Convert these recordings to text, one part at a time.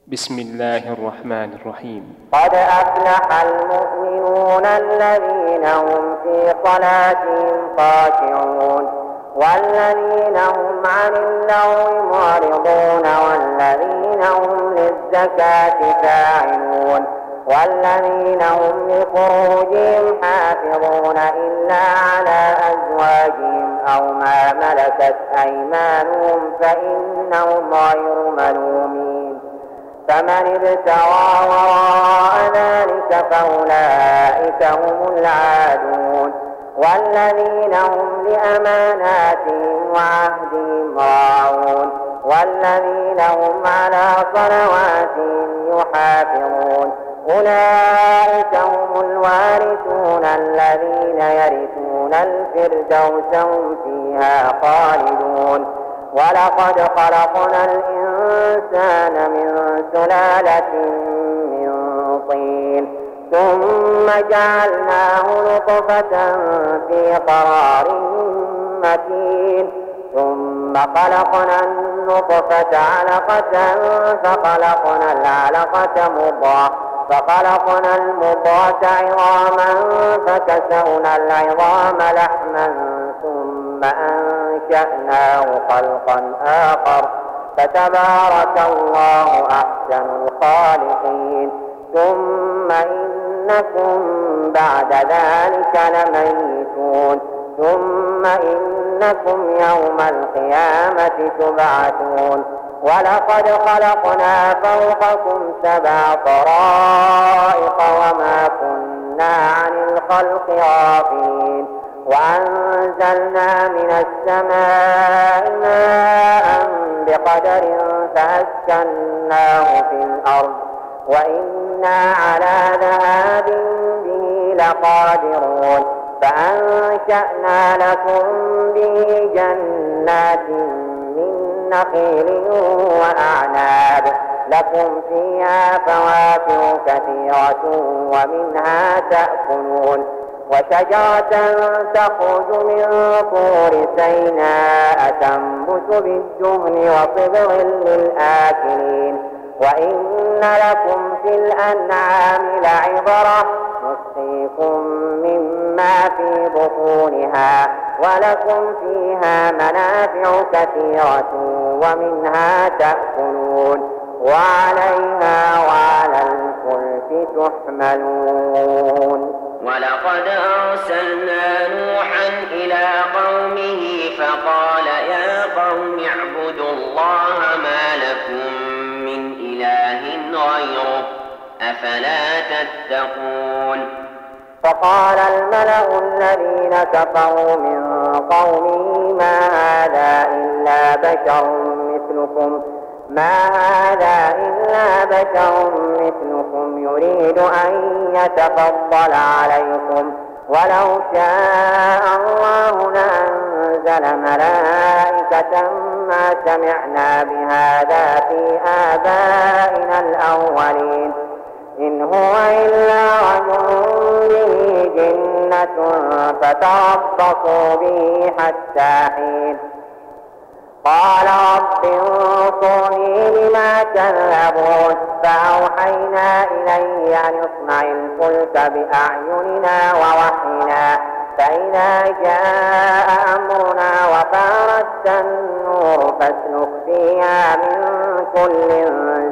بسم الله الرحمن الرحيم. قد أفلح المؤمنون الذين هم في صلاتهم خاشعون والذين هم عن اللغو معرضون والذين هم للزكاة فاعلون والذين هم لفروجهم حافظون إلا على أزواجهم أو ما ملكت أيمانهم فإنهم غير ملومين. فمن ابتغى وراء ذلك فأولئك هم العادون والذين هم لأماناتهم وعهدهم راعون والذين هم على صلواتهم يحافظون أولئك هم الوارثون الذين يرثون الفردوس هم فيها خالدون. ولقد خلقنا الإنسان من سلالة من طين ثم جعلناه نطفة في قرار مكين ثم خلقنا النطفة علقة فخلقنا العلقة مضغة فخلقنا المضغة عظاما فكسونا العظام لحما ثم أنشأناه خلقا آخر فتبارك الله أحسن الخالقين. ثم إنكم بعد ذلك لميتون ثم إنكم يوم القيامة تبعثون. ولقد خلقنا فوقكم 7 طرائق وما كنا عن الخلق غافلين وأنزلنا من السماء ماء بقدر فأسكناه في الأرض وإنا على ذهاب به لقادرون. فأنشأنا لكم به جنات من نخيل وأعناب لكم فيها فواكه كثيرة ومنها تأكلون وشجرة تخرج من طور سيناء تنبت بالدهن وصبغ للآكلين. وإن لكم في الأنعام لعبرة نسقيكم مما في بطونها ولكم فيها منافع كثيرة ومنها تأكلون وعليها وعلى الفلك تحملون. ولقد أرسلنا نوحا إلى قومه فقال يا قوم اعبدوا الله ما لكم من إله غيره أفلا تتقون. فقال الملأ الذين كفروا من قومه ما هذا إلا بشر مثلكم يريد أن يتفضل عليكم ولو شاء الله لأنزل ملائكة ما سمعنا بهذا في آبائنا الأولين إن هو إلا رجل به جنة فتربصوا به حتى حين. قال رب انصرني بما كذبون فأوحينا إليه أن اصنع الفلك بأعيننا ووحينا فإذا جاء أمرنا وفارت النور فاسلك فيها من كل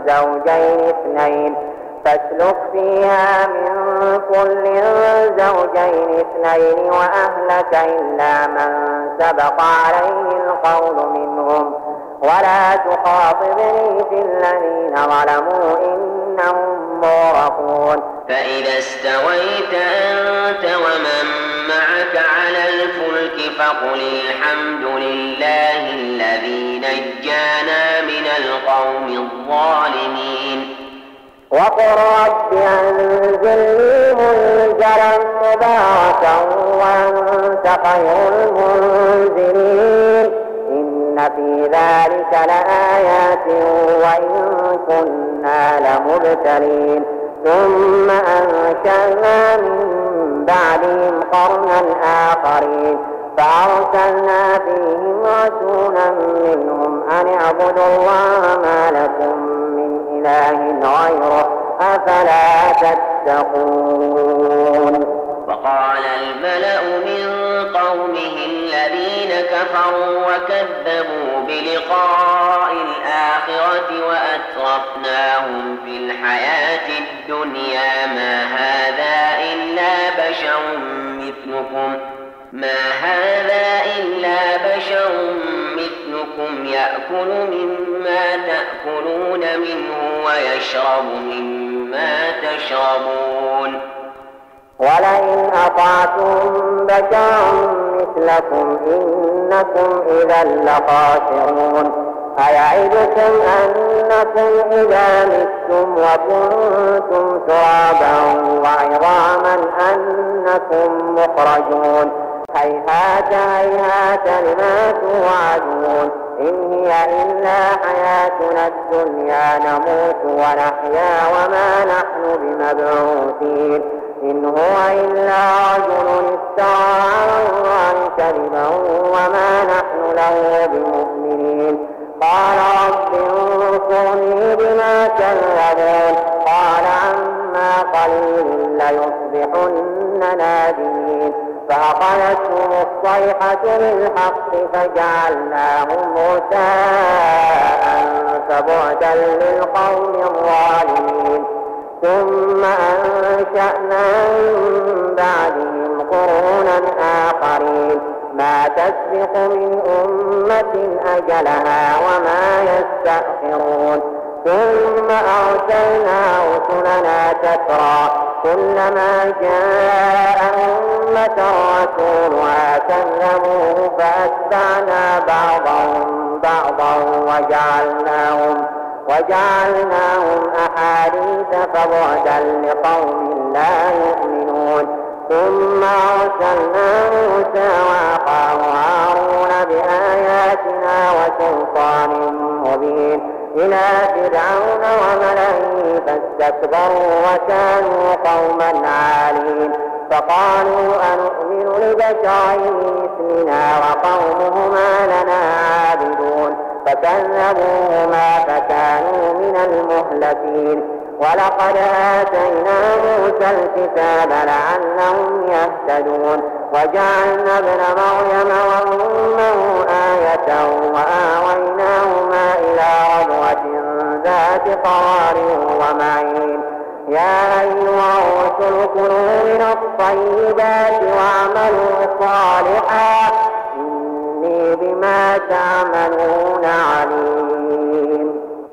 زوجين اثنين وأهلك إلا من سبق عليه القول منهم ولا تخاطبني في الذين ظلموا إنهم مغرقون. فإذا استويت أنت ومن معك على الفلك فقل الحمد لله الذي نجانا من القوم الظالمين. وقل رب أنزلني منزلا مباركا وأنت خير المنزلين إن في ذلك لآيات وإن كنا لمبتلين. ثم أنشأنا من بعدهم قرنا آخرين فأرسلنا فيهم رسولا منهم أن اعبدوا الله ما لكم من إله غيره أفلا تتقون. وقال الملأ من قومه الذين كفروا وكذبوا بلقاء الآخرة وأترفناهم في الحياة الدنيا ما هذا إلا بشر مثلكم يأكل مما تأكلون منه ويشرب مما تشربون. ولئن أطعتم بشرا مثلكم إنكم إذا لخاسرون. أيعدكم أنكم إذا متم وكنتم ترابا وعظاما أنكم مخرجون. هيهات هيهات لما توعدون. إن هي إلا حياتنا الدنيا نموت ونحيا وما نحن بمبعوثين. إن هو إلا رجل افترى على الله كذبا وما نحن له بمؤمنين. قال رب انصرني بما كذبون. قال عما قليل ليصبحن نادمين. فأخذتهم الصيحة بالحق فجعلناهم غثاء فبعدا للقوم الظالمين. ثم أنشأنا من بعدهم قرونا آخرين ما تسبق من أمة أجلها وما يستأخرون. ثم أرسلنا رسلنا تترى كلما جاء أمة رسولها كذبوه فأتبعنا بعضهم بعضا وجعلناهم أحاديث فبعدا لقوم لا يؤمنون. ثم أرسلنا موسى وأخاه هارون بآياتنا وسلطان مبين إلى فرعون وملئه فاستكبروا وكانوا قوما عالين. فقالوا أنؤمن لبشرين مثلنا وقومهما لنا عابدون. فكذبوهما فكانوا من المهلكين. ولقد آتينا موسى الكتاب لعلهم يهتدون. وجعلنا ابن مريم وأمه آية وآويناهما إلى ربوة ذات قرار ومعين. يا أيها الرسل كلوا من الطيبات واعملوا صالحا إني بما تعملون عليم.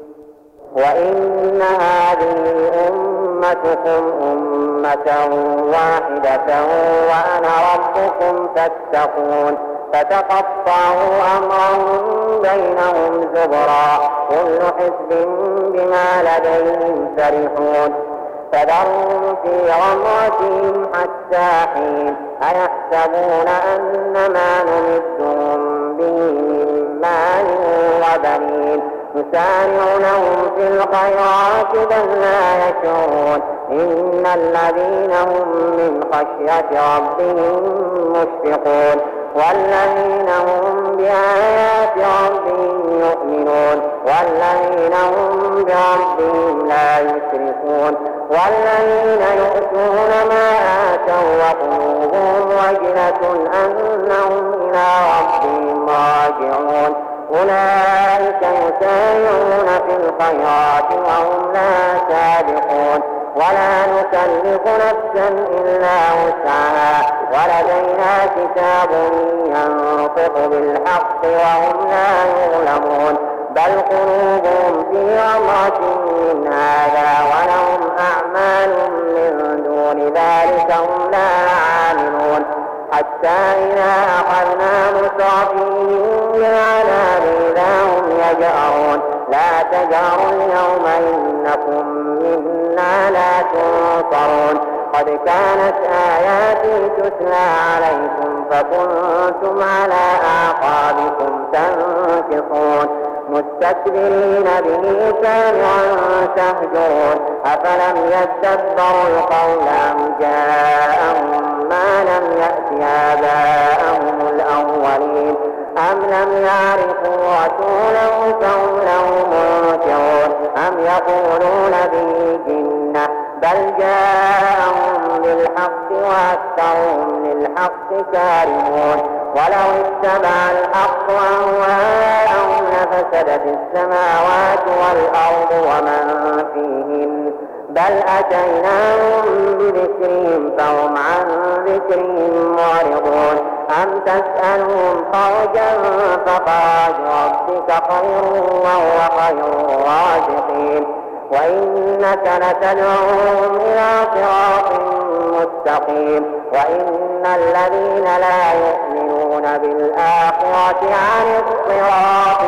وإن هذه أمتكم أمة واحدة وأنا ربكم فاتقون. فتقطعوا أمرهم بينهم زبرا كل حزب بما لديهم فرحون. فذرهم في غمرتهم حتى حين. أيحسبون أن ما نمدهم به من مال وبنين نسارع لهم في الخيرات بل لا يشعرون. إن الذين هم من خشية ربهم مشفقون والذين هم بآيات ربهم يؤمنون والذين هم بربهم لا يشركون والذين يؤتون ما آتوا وقلوبهم وجلة أنهم إلى ربهم راجعون. أولئك يسارعون في الخيرات وهم لا سابقون. ولا نكلف نفسا إلا وسعها ولدينا كتاب ينطق بالحق وهم لا يظلمون. بل قلوبهم في غمرة من هذا ولهم أعمال من دون ذلك هم لا عاملون. حتى إذا أخذنا مترفيهم بالعذاب إذا هم يجأرون. لا تجأروا اليوم إنكم منا لا تنصرون. قد كانت آياتي تتلى عليكم فكنتم على أعقابكم تنكصون مستكبرين به سامعا تهجرون. أفلم يدبروا القول أم جاءهم ما لم يأت آباءهم الأولين أم لم يعرفوا رسوله فهم له منكرون أم يقولون به جنة بل جاءهم بالحق وأكثرهم للحق كارهون ولو اتبع الحق أهواءهم لفسدت السماوات والأرض ومن فيهن بل أتيناهم بذكرهم فهم عن ذكرهم معرضون أم تسألهم خرجا فخرج ربك خير وهو خير الرازقين وإنك لتدعوهم إلى صراط مستقيم وإن الذين لا يؤمنون بالآخرة عن الصراط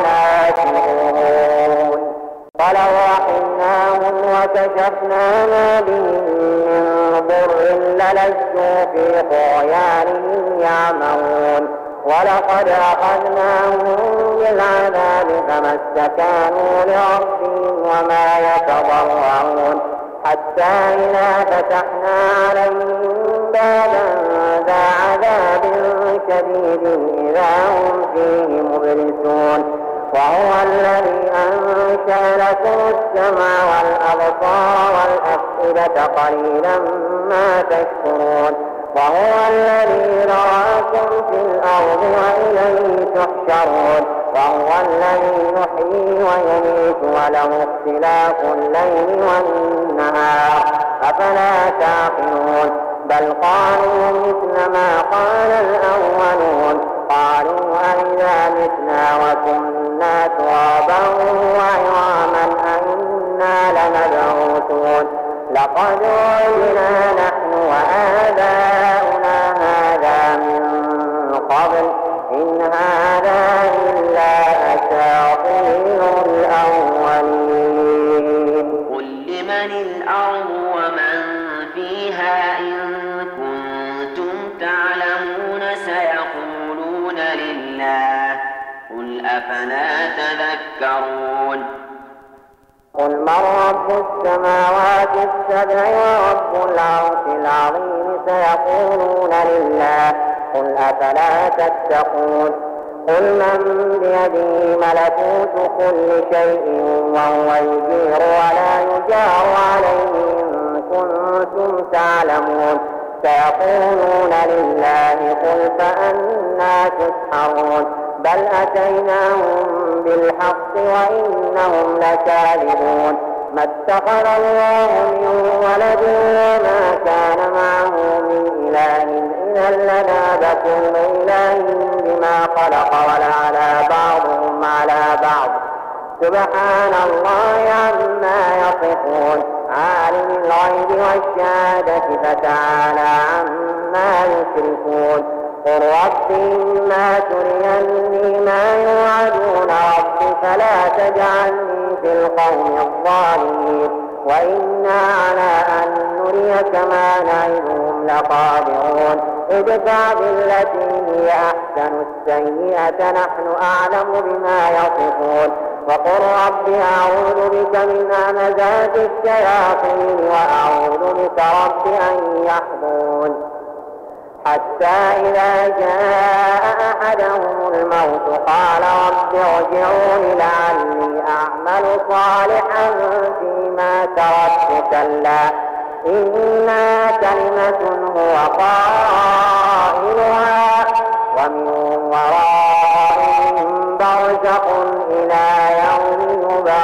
لناكبون فلو رحمناهم وكشفنا ما بهم من ضر للجوا في طغيانهم يعمهون ولقد أخذناهم بالعذاب فما استكانوا لربهم وما يتضرعون حتى إذا فتحنا عليهم بابا ذا عذاب شديد إذا هم فيه مبلسون وهو الذي أنشأ لكم السمع والأبصار والأفئدة قليلا ما تشكرون وهو الذي رآكم في الأرض وإليه تحشرون وهو الذي يحيي ويميت وله اختلاف الليل والنهار أفلا تعقلون بل قالوا مثل ما قال الأولون قالوا أئذا متنا وكنا ترابا وعظاما أئنا لمبعوثون لقد وعدنا نحن وآباؤنا هذا من قبل إن هذا إلا أساطير الأولين قل لمن الأرض ومن فيها إن كنتم تعلمون سيقولون لله قل أفلا تذكرون قل من رب السماوات السبع ورب العرش العظيم سيقولون لله قل أفلا تتقون قل من بيده ملكوت كل شيء وهو يجير ولا يجار عليه إن كنتم تعلمون سيقولون لله قل فأنى تسحرون بل أتيناهم بالحق وإنهم لكاذبون ما اتخذ الله من ولد وما كان معه من إله إذا لذهب كل إله بما خلق ولعلى بعضهم على بعض سبحان الله عما يصفون عالم الغيب والشهادة فتعالى عما يشركون قل رب إما تريني ما يوعدون رب فلا تجعلني في القوم الظالمين وإنا على أن نريك ما نعدهم لقادرون ادفع بالتي هي أحسن السيئة نحن أعلم بما يصفون وقل رب أعوذ بك من همزات الشياطين وأعوذ بك رب أن يحضرون حتى إذا جاء أحدهم الموت قال رب ارجعون لعلي أعمل صالحا فيما تركت كلا إنها كلمة هو قائلها ومن ورائهم برزخ إلى يوم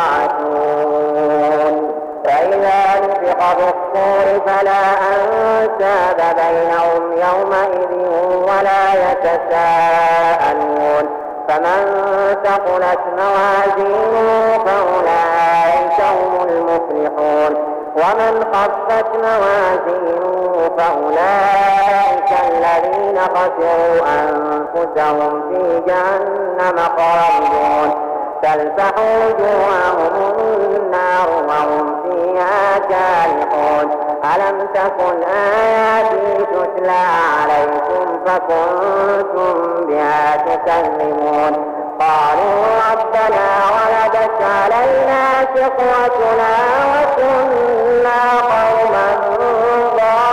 يبعثون فإذا نفخ في الصور فلا أنساب بينهم يومئذ ولا يتساءلون فمن ثقلت موازينه فأولئك هم المفلحون ومن خفت موازينه فأولئك الذين خسروا أنفسهم في جهنم خالدون تلفح وجوههم النار وهم فيها كالحون ألم تكن آياتي تتلى عليكم فكنتم بها تكذبون قالوا ربنا غلبت علينا شقوتنا وكنا قوما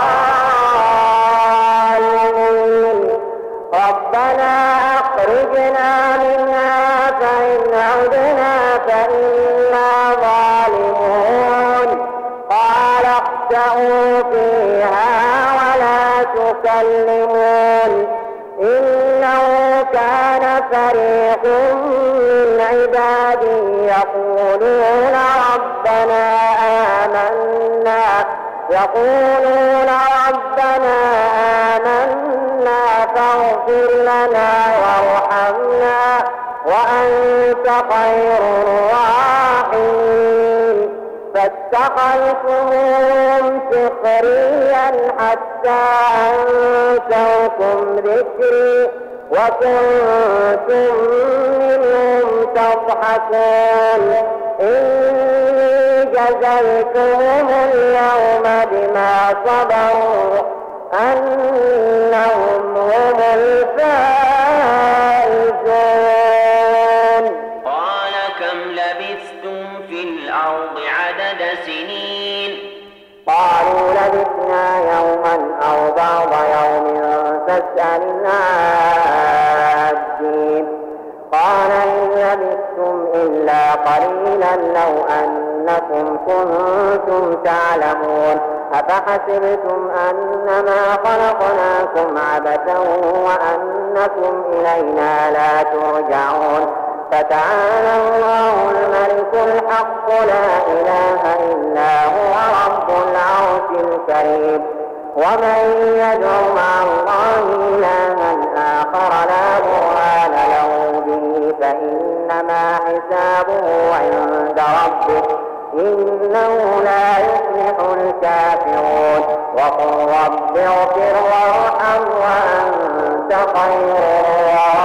ضالين ربنا أخرجنا اخسأوا فيها ولا تكلمون إنه كان فريق من عبادي يقولون ربنا آمنا فاغفر لنا وارحمنا وأنت خير الراحمين فاتخذتموهم سخريا حتى أنسوكم ذكري وكنتم منهم تضحكون إني جزيتهم اليوم بما صبروا أنهم هم الفائزون. قال كم لبثتم في الأرض عدد سنين؟ قالوا لبثنا يوما أو بعض يوم فاسأل العادين. قال إن لبثتم إلا قليلا لو أنكم كنتم تعلمون أفحسبتم أنما خلقناكم عبثا وأنكم إلينا لا ترجعون فتعالى الله الملك الحق لا إله إلا هو رب العرش الكريم. ومن يدع مع الله إلها آخر لا برهان له به فإنما حسابه عند ربه إنه لا يفلح الكافرون. وقل رب اغفر وارحم وأنت خير الراحمين.